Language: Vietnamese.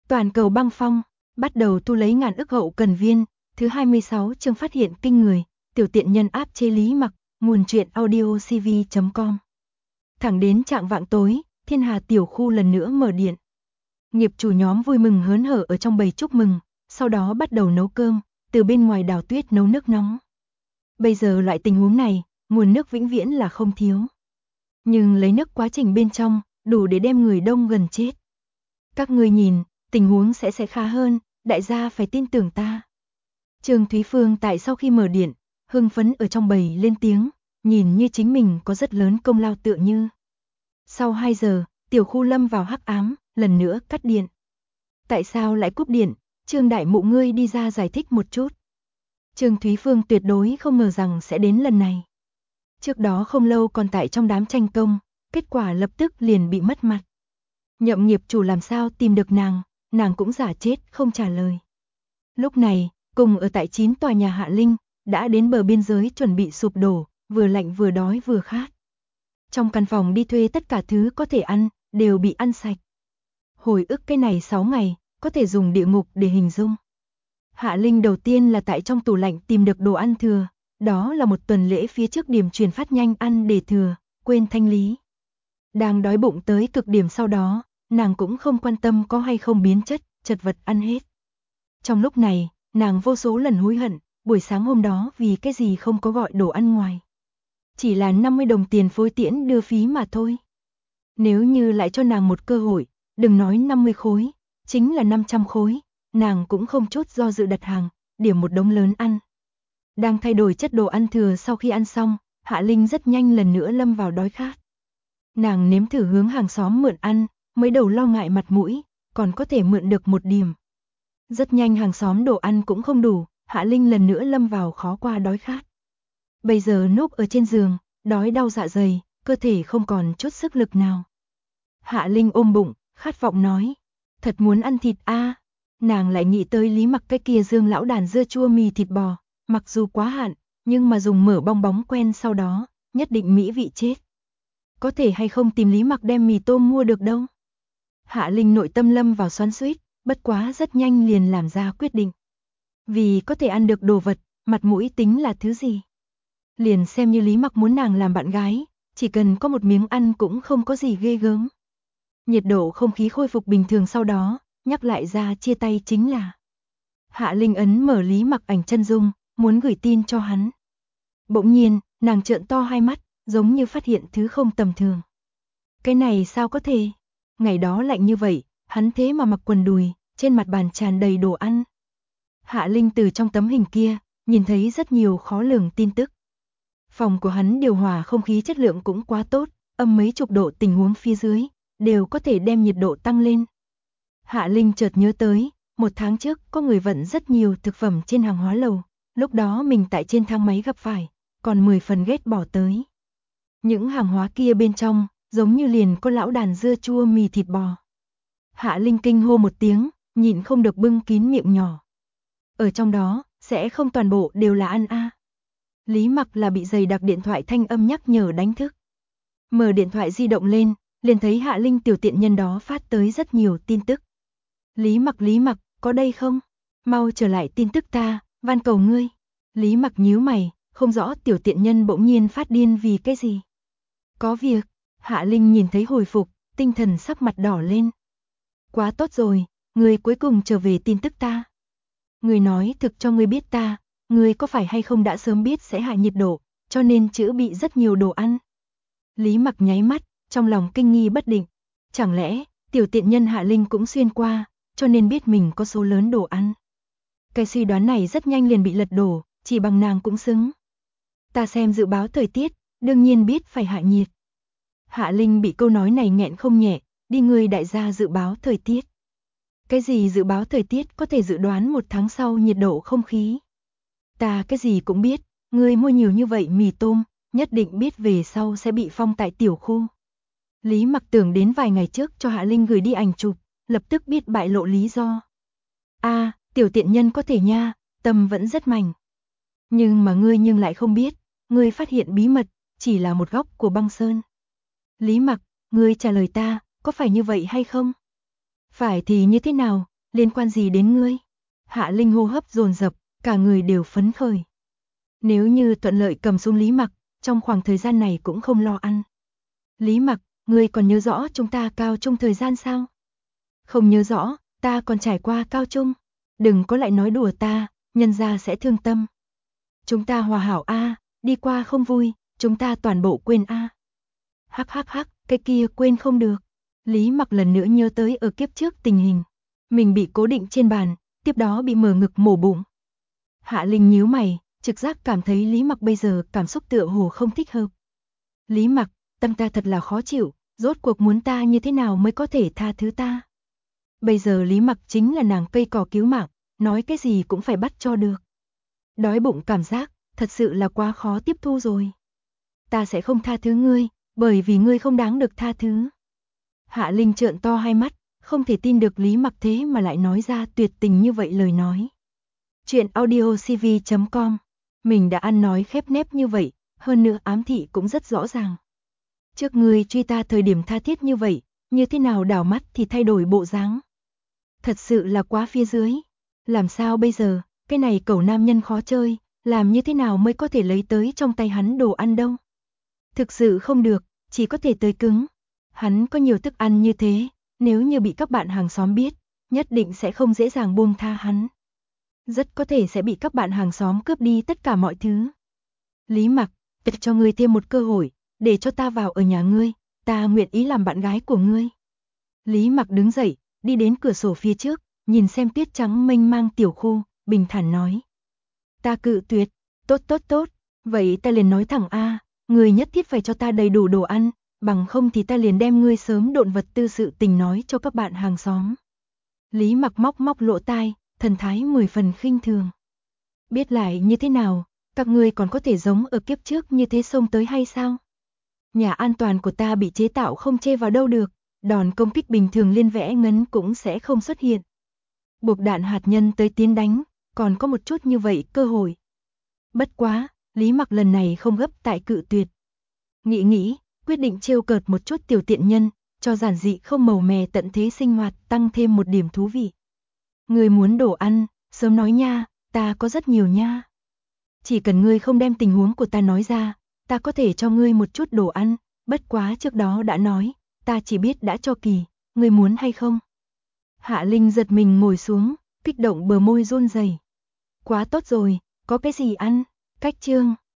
Toàn cầu băng phong, bắt đầu tu lấy ngàn ức hậu cần viên, thứ 26 chương phát hiện kinh người, tiểu tiện nhân áp chế Lý Mặc, nguồn truyện audio cv.com. Thẳng đến trạng vạng tối, Thiên Hà tiểu khu lần nữa mở điện. Nghiệp chủ nhóm vui mừng hớn hở ở trong bầy chúc mừng, sau đó bắt đầu nấu cơm, từ bên ngoài đào tuyết nấu nước nóng. Bây giờ loại tình huống này, nguồn nước vĩnh viễn là không thiếu. Nhưng lấy nước quá trình bên trong, đủ để đem người đông gần chết. Các ngươi nhìn, tình huống sẽ khá hơn, đại gia phải tin tưởng ta. Trương Thúy Phương tại sau khi mở điện, hưng phấn ở trong bầy lên tiếng, nhìn như chính mình có rất lớn công lao tựa như. Sau 2 giờ, tiểu khu lâm vào hắc ám, lần nữa cắt điện. Tại sao lại cúp điện? Trương đại mụ ngươi đi ra giải thích một chút. Trương Thúy Phương tuyệt đối không ngờ rằng sẽ đến lần này. Trước đó không lâu còn tại trong đám tranh công, kết quả lập tức liền bị mất mặt. Nhậm nghiệp chủ làm sao tìm được nàng cũng giả chết không trả lời. Lúc này, cùng ở tại 9 tòa nhà Hạ Linh, đã đến bờ biên giới chuẩn bị sụp đổ, vừa lạnh vừa đói vừa khát. Trong căn phòng đi thuê tất cả thứ có thể ăn, đều bị ăn sạch. Hồi ức cái này 6 ngày, có thể dùng địa ngục để hình dung. Hạ Linh đầu tiên là tại trong tủ lạnh tìm được đồ ăn thừa, đó là một tuần lễ phía trước điểm truyền phát nhanh ăn để thừa, quên thanh lý. Đang đói bụng tới cực điểm sau đó, nàng cũng không quan tâm có hay không biến chất, chật vật ăn hết. Trong lúc này, nàng vô số lần hối hận, buổi sáng hôm đó vì cái gì không có gọi đồ ăn ngoài. Chỉ là 50 đồng tiền phối tiễn đưa phí mà thôi. Nếu như lại cho nàng một cơ hội, đừng nói 50 khối, chính là 500 khối, nàng cũng không chút do dự đặt hàng, điểm một đống lớn ăn. Đang thay đổi chất đồ ăn thừa sau khi ăn xong, Hạ Linh rất nhanh lần nữa lâm vào đói khát. Nàng nếm thử hướng hàng xóm mượn ăn, mới đầu lo ngại mặt mũi, còn có thể mượn được một điểm. Rất nhanh hàng xóm đồ ăn cũng không đủ, Hạ Linh lần nữa lâm vào khó qua đói khát. Bây giờ núp ở trên giường, đói đau dạ dày, cơ thể không còn chút sức lực nào. Hạ Linh ôm bụng, khát vọng nói, thật muốn ăn thịt a. Nàng lại nghĩ tới Lý Mặc cái kia Dương lão đàn dưa chua mì thịt bò, mặc dù quá hạn, nhưng mà dùng mỡ bong bóng quen sau đó, nhất định mỹ vị chết. Có thể hay không tìm Lý Mặc đem mì tôm mua được đâu. Hạ Linh nội tâm lâm vào xoắn xuýt, bất quá rất nhanh liền làm ra quyết định. Vì có thể ăn được đồ vật, mặt mũi tính là thứ gì? Liền xem như Lý Mặc muốn nàng làm bạn gái, chỉ cần có một miếng ăn cũng không có gì ghê gớm. Nhiệt độ không khí khôi phục bình thường sau đó, nhắc lại ra chia tay chính là. Hạ Linh ấn mở Lý Mặc ảnh chân dung, muốn gửi tin cho hắn. Bỗng nhiên, nàng trợn to hai mắt, giống như phát hiện thứ không tầm thường. Cái này sao có thể? Ngày đó lạnh như vậy, hắn thế mà mặc quần đùi, trên mặt bàn tràn đầy đồ ăn. Hạ Linh từ trong tấm hình kia, nhìn thấy rất nhiều khó lường tin tức. Phòng của hắn điều hòa không khí chất lượng cũng quá tốt, âm mấy chục độ tình huống phía dưới, đều có thể đem nhiệt độ tăng lên. Hạ Linh chợt nhớ tới, 1 tháng trước có người vận rất nhiều thực phẩm trên hàng hóa lầu, lúc đó mình tại trên thang máy gặp phải, còn 10 phần ghét bỏ tới. Những hàng hóa kia bên trong, giống như liền có lão đàn dưa chua mì thịt bò. Hạ Linh kinh hô một tiếng, nhịn không được bưng kín miệng nhỏ. Ở trong đó, sẽ không toàn bộ đều là ăn a. Lý Mặc là bị dày đặc điện thoại thanh âm nhắc nhở đánh thức. Mở điện thoại di động lên, liền thấy Hạ Linh tiểu tiện nhân đó phát tới rất nhiều tin tức. Lý Mặc, có đây không? Mau trở lại tin tức ta, van cầu ngươi. Lý Mặc nhíu mày, không rõ tiểu tiện nhân bỗng nhiên phát điên vì cái gì. Có việc, Hạ Linh nhìn thấy hồi phục, tinh thần sắc mặt đỏ lên. Quá tốt rồi, ngươi cuối cùng trở về tin tức ta. Ngươi nói thực cho ngươi biết ta, ngươi có phải hay không đã sớm biết sẽ hạ nhiệt độ, cho nên chữa bị rất nhiều đồ ăn. Lý Mặc nháy mắt, trong lòng kinh nghi bất định. Chẳng lẽ, tiểu tiện nhân Hạ Linh cũng xuyên qua, cho nên biết mình có số lớn đồ ăn. Cái suy đoán này rất nhanh liền bị lật đổ, chỉ bằng nàng cũng xứng. Ta xem dự báo thời tiết, đương nhiên biết phải hạ nhiệt. Hạ Linh bị câu nói này nghẹn không nhẹ, đi ngươi đại gia dự báo thời tiết. Cái gì dự báo thời tiết có thể dự đoán 1 tháng sau nhiệt độ không khí? Ta cái gì cũng biết, ngươi mua nhiều như vậy mì tôm, nhất định biết về sau sẽ bị phong tại tiểu khu. Lý Mặc tưởng đến vài ngày trước cho Hạ Linh gửi đi ảnh chụp, lập tức biết bại lộ lý do. A, tiểu tiện nhân có thể nha, tâm vẫn rất mảnh. Nhưng mà ngươi lại không biết, ngươi phát hiện bí mật, chỉ là một góc của băng sơn. Lý Mặc, ngươi trả lời ta, có phải như vậy hay không? Phải thì như thế nào, Liên quan gì đến ngươi? Hạ Linh hô hấp dồn dập, cả người đều phấn khởi. Nếu như thuận lợi cầm xuống Lý Mặc, trong khoảng thời gian này cũng không lo ăn. Lý Mặc, ngươi còn nhớ rõ chúng ta cao trung thời gian sao? Không nhớ rõ, ta còn trải qua cao trung. Đừng có lại nói đùa ta, nhân gia sẽ thương tâm. Chúng ta hòa hảo a, đi qua không vui, chúng ta toàn bộ quên a. Hắc hắc hắc, cái kia quên không được. Lý Mặc lần nữa nhớ tới ở kiếp trước tình hình. Mình bị cố định trên bàn, tiếp đó bị mở ngực mổ bụng. Hạ Linh nhíu mày, trực giác cảm thấy Lý Mặc bây giờ cảm xúc tựa hồ không thích hợp. Lý Mặc, tâm ta thật là khó chịu, rốt cuộc muốn ta như thế nào mới có thể tha thứ ta. Bây giờ Lý Mặc chính là nàng cây cỏ cứu mạng, nói cái gì cũng phải bắt cho được. Đói bụng cảm giác, thật sự là quá khó tiếp thu rồi. Ta sẽ không tha thứ ngươi, bởi vì ngươi không đáng được tha thứ. Hạ Linh trợn to hai mắt, không thể tin được Lý Mặc thế mà lại nói ra tuyệt tình như vậy lời nói. Chuyện audiocv.com. Mình đã ăn nói khép nép như vậy, hơn nữa ám thị cũng rất rõ ràng. Trước ngươi truy ta thời điểm tha thiết như vậy, như thế nào đảo mắt thì thay đổi bộ dáng. Thật sự là quá phía dưới. Làm sao bây giờ, cái này cẩu nam nhân khó chơi, làm như thế nào mới có thể lấy tới trong tay hắn đồ ăn đâu. Thực sự không được, chỉ có thể tới cứng. Hắn có nhiều thức ăn như thế, nếu như bị các bạn hàng xóm biết, nhất định sẽ không dễ dàng buông tha hắn. Rất có thể sẽ bị các bạn hàng xóm cướp đi tất cả mọi thứ. Lý Mặc, cho ngươi thêm một cơ hội, để cho ta vào ở nhà ngươi, ta nguyện ý làm bạn gái của ngươi. Lý Mặc đứng dậy, đi đến cửa sổ phía trước, nhìn xem tuyết trắng mênh mang tiểu khu, bình thản nói. Ta cự tuyệt, tốt tốt tốt, vậy ta liền nói thẳng a, ngươi nhất thiết phải cho ta đầy đủ đồ ăn, bằng không thì ta liền đem ngươi sớm độn vật tư sự tình nói cho các bạn hàng xóm. Lý Mặc móc móc lỗ tai, thần thái 10 phần khinh thường. Biết lại như thế nào, các ngươi còn có thể giống ở kiếp trước như thế xông tới hay sao? Nhà an toàn của ta bị chế tạo không chê vào đâu được, đòn công kích bình thường liên vẽ ngấn cũng sẽ không xuất hiện. Buộc đạn hạt nhân tới tiến đánh, còn có một chút như vậy cơ hội. Bất quá, Lý Mặc lần này không gấp tại cự tuyệt. Nghĩ, quyết định trêu cợt một chút tiểu tiện nhân, cho giản dị không màu mè tận thế sinh hoạt tăng thêm một điểm thú vị. Ngươi muốn đồ ăn, sớm nói nha, ta có rất nhiều nha. Chỉ cần ngươi không đem tình huống của ta nói ra, ta có thể cho ngươi một chút đồ ăn, bất quá trước đó đã nói, ta chỉ biết đã cho Kỳ, ngươi muốn hay không? Hạ Linh giật mình ngồi xuống, kích động bờ môi run rẩy. Quá tốt rồi, có cái gì ăn? Cách chương